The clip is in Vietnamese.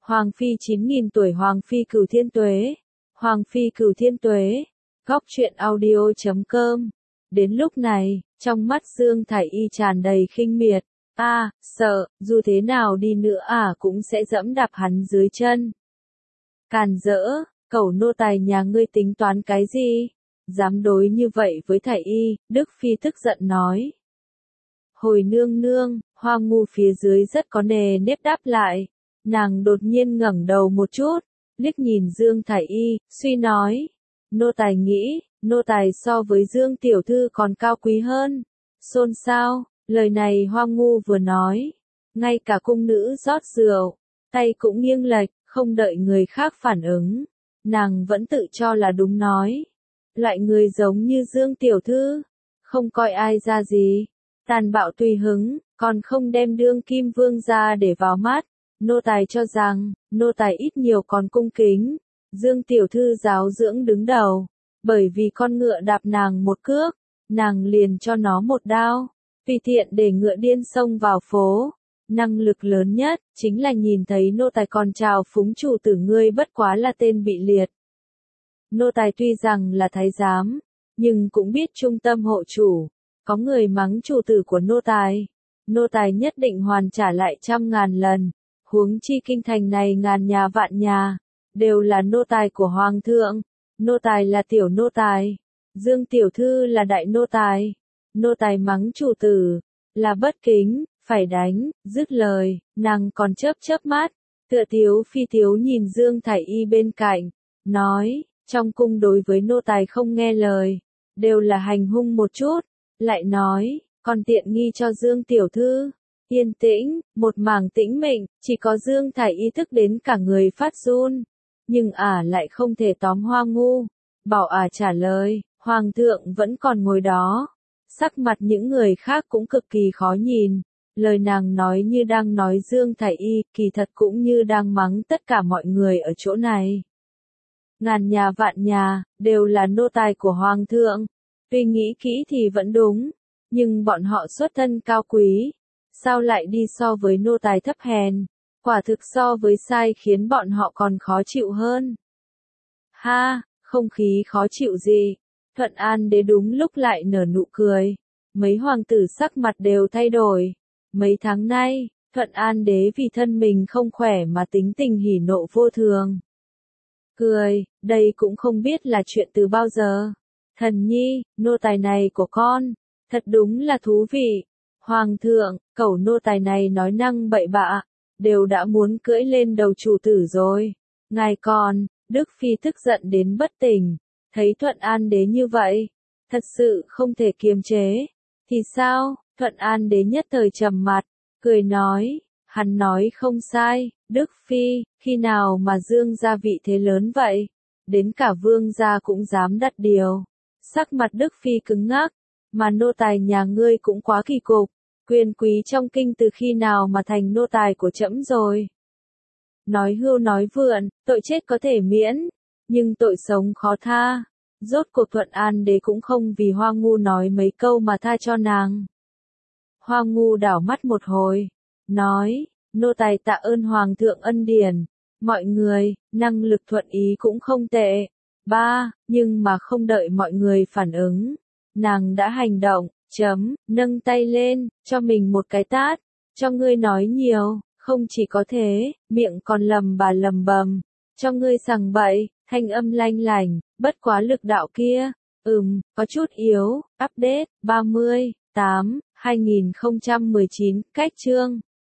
Hoàng phi 9.000 tuổi Hoàng phi cửu thiên tuế. Hoàng phi cửu thiên tuế. Góc truyện audio.com. Đến lúc này, trong mắt Dương Thải Y tràn đầy khinh miệt. Sợ, dù thế nào đi nữa cũng sẽ dẫm đạp hắn dưới chân. Càn rỡ, cẩu nô tài nhà ngươi tính toán cái gì? Dám đối như vậy với Thải Y, Đức Phi tức giận nói. Hồi nương nương, Hoa Ngu phía dưới rất có nề nếp đáp lại. Nàng đột nhiên ngẩng đầu một chút, liếc nhìn Dương Thải Y, suy nói. Nô tài nghĩ, nô tài so với Dương tiểu thư còn cao quý hơn. Xôn xao, lời này Hoa Ngu vừa nói. Ngay cả cung nữ rót rượu, tay cũng nghiêng lệch, không đợi người khác phản ứng. Nàng vẫn tự cho là đúng nói. Loại người giống như Dương tiểu thư, không coi ai ra gì. Tàn bạo tùy hứng, còn không đem đương kim vương ra để vào mắt. Nô tài cho rằng, nô tài ít nhiều còn cung kính. Dương tiểu thư giáo dưỡng đứng đầu. Bởi vì con ngựa đạp nàng một cước, nàng liền cho nó một đao. Tùy tiện để ngựa điên xông vào phố. Năng lực lớn nhất, chính là nhìn thấy nô tài còn chào phúng chủ tử ngươi bất quá là tên bị liệt. Nô tài tuy rằng là thái giám, nhưng cũng biết trung tâm hộ chủ. Có người mắng chủ tử của nô tài nhất định hoàn trả lại 100.000 lần. Huống chi kinh thành này ngàn nhà vạn nhà, đều là nô tài của hoàng thượng. Nô tài là tiểu nô tài, Dương tiểu thư là đại nô tài. Nô tài mắng chủ tử, là bất kính, phải đánh. Dứt lời, nàng còn chớp mắt, tựa tiếu phi tiếu nhìn Dương Thải Y bên cạnh, nói, trong cung đối với nô tài không nghe lời, đều là hành hung một chút, lại nói, còn tiện nghi cho Dương tiểu thư. Yên tĩnh, một mảng tĩnh mịch, chỉ có Dương Thải Y thức đến cả người phát run. Nhưng lại không thể tóm Hoa Ngu. Bảo trả lời, Hoàng thượng vẫn còn ngồi đó. Sắc mặt những người khác cũng cực kỳ khó nhìn. Lời nàng nói như đang nói Dương Thải Y, kỳ thật cũng như đang mắng tất cả mọi người ở chỗ này. Ngàn nhà vạn nhà, đều là nô tài của Hoàng thượng. Tuy nghĩ kỹ thì vẫn đúng, nhưng bọn họ xuất thân cao quý. Sao lại đi so với nô tài thấp hèn? Quả thực so với sai khiến bọn họ còn khó chịu hơn. Không khí khó chịu gì. Thuận An đế đúng lúc lại nở nụ cười. Mấy hoàng tử sắc mặt đều thay đổi. Mấy tháng nay, Thuận An đế vì thân mình không khỏe mà tính tình hỉ nộ vô thường. Cười, đây cũng không biết là chuyện từ bao giờ. Thần nhi, nô tài này của con, thật đúng là thú vị. Hoàng thượng, cẩu nô tài này nói năng bậy bạ, đều đã muốn cưỡi lên đầu chủ tử rồi. Ngài còn, Đức Phi tức giận đến bất tỉnh, thấy Thuận An đế như vậy, thật sự không thể kiềm chế. Thì sao? Thuận An đế nhất thời trầm mặt, cười nói, hắn nói không sai, Đức Phi, khi nào mà Dương gia vị thế lớn vậy? Đến cả vương gia cũng dám đặt điều. Sắc mặt Đức Phi cứng ngắc, mà nô tài nhà ngươi cũng quá kỳ cục. Quyền quý trong kinh từ khi nào mà thành nô tài của trẫm rồi? Nói hưu nói vượn, tội chết có thể miễn, nhưng tội sống khó tha. Rốt cuộc Thuận An đế cũng không vì Hoa Ngu nói mấy câu mà tha cho nàng. Hoa Ngu đảo mắt một hồi, nói, nô tài tạ ơn Hoàng thượng ân điển. Mọi người, năng lực thuận ý cũng không tệ. Nhưng mà không đợi mọi người phản ứng, nàng đã hành động. Nâng tay lên, cho mình một cái tát. Cho ngươi nói nhiều, không chỉ có thế, miệng còn lầm bầm. Cho ngươi sằng bậy, thanh âm lanh lành, bất quá lực đạo kia. Có chút yếu. Update, 30/8/2019, cách chương.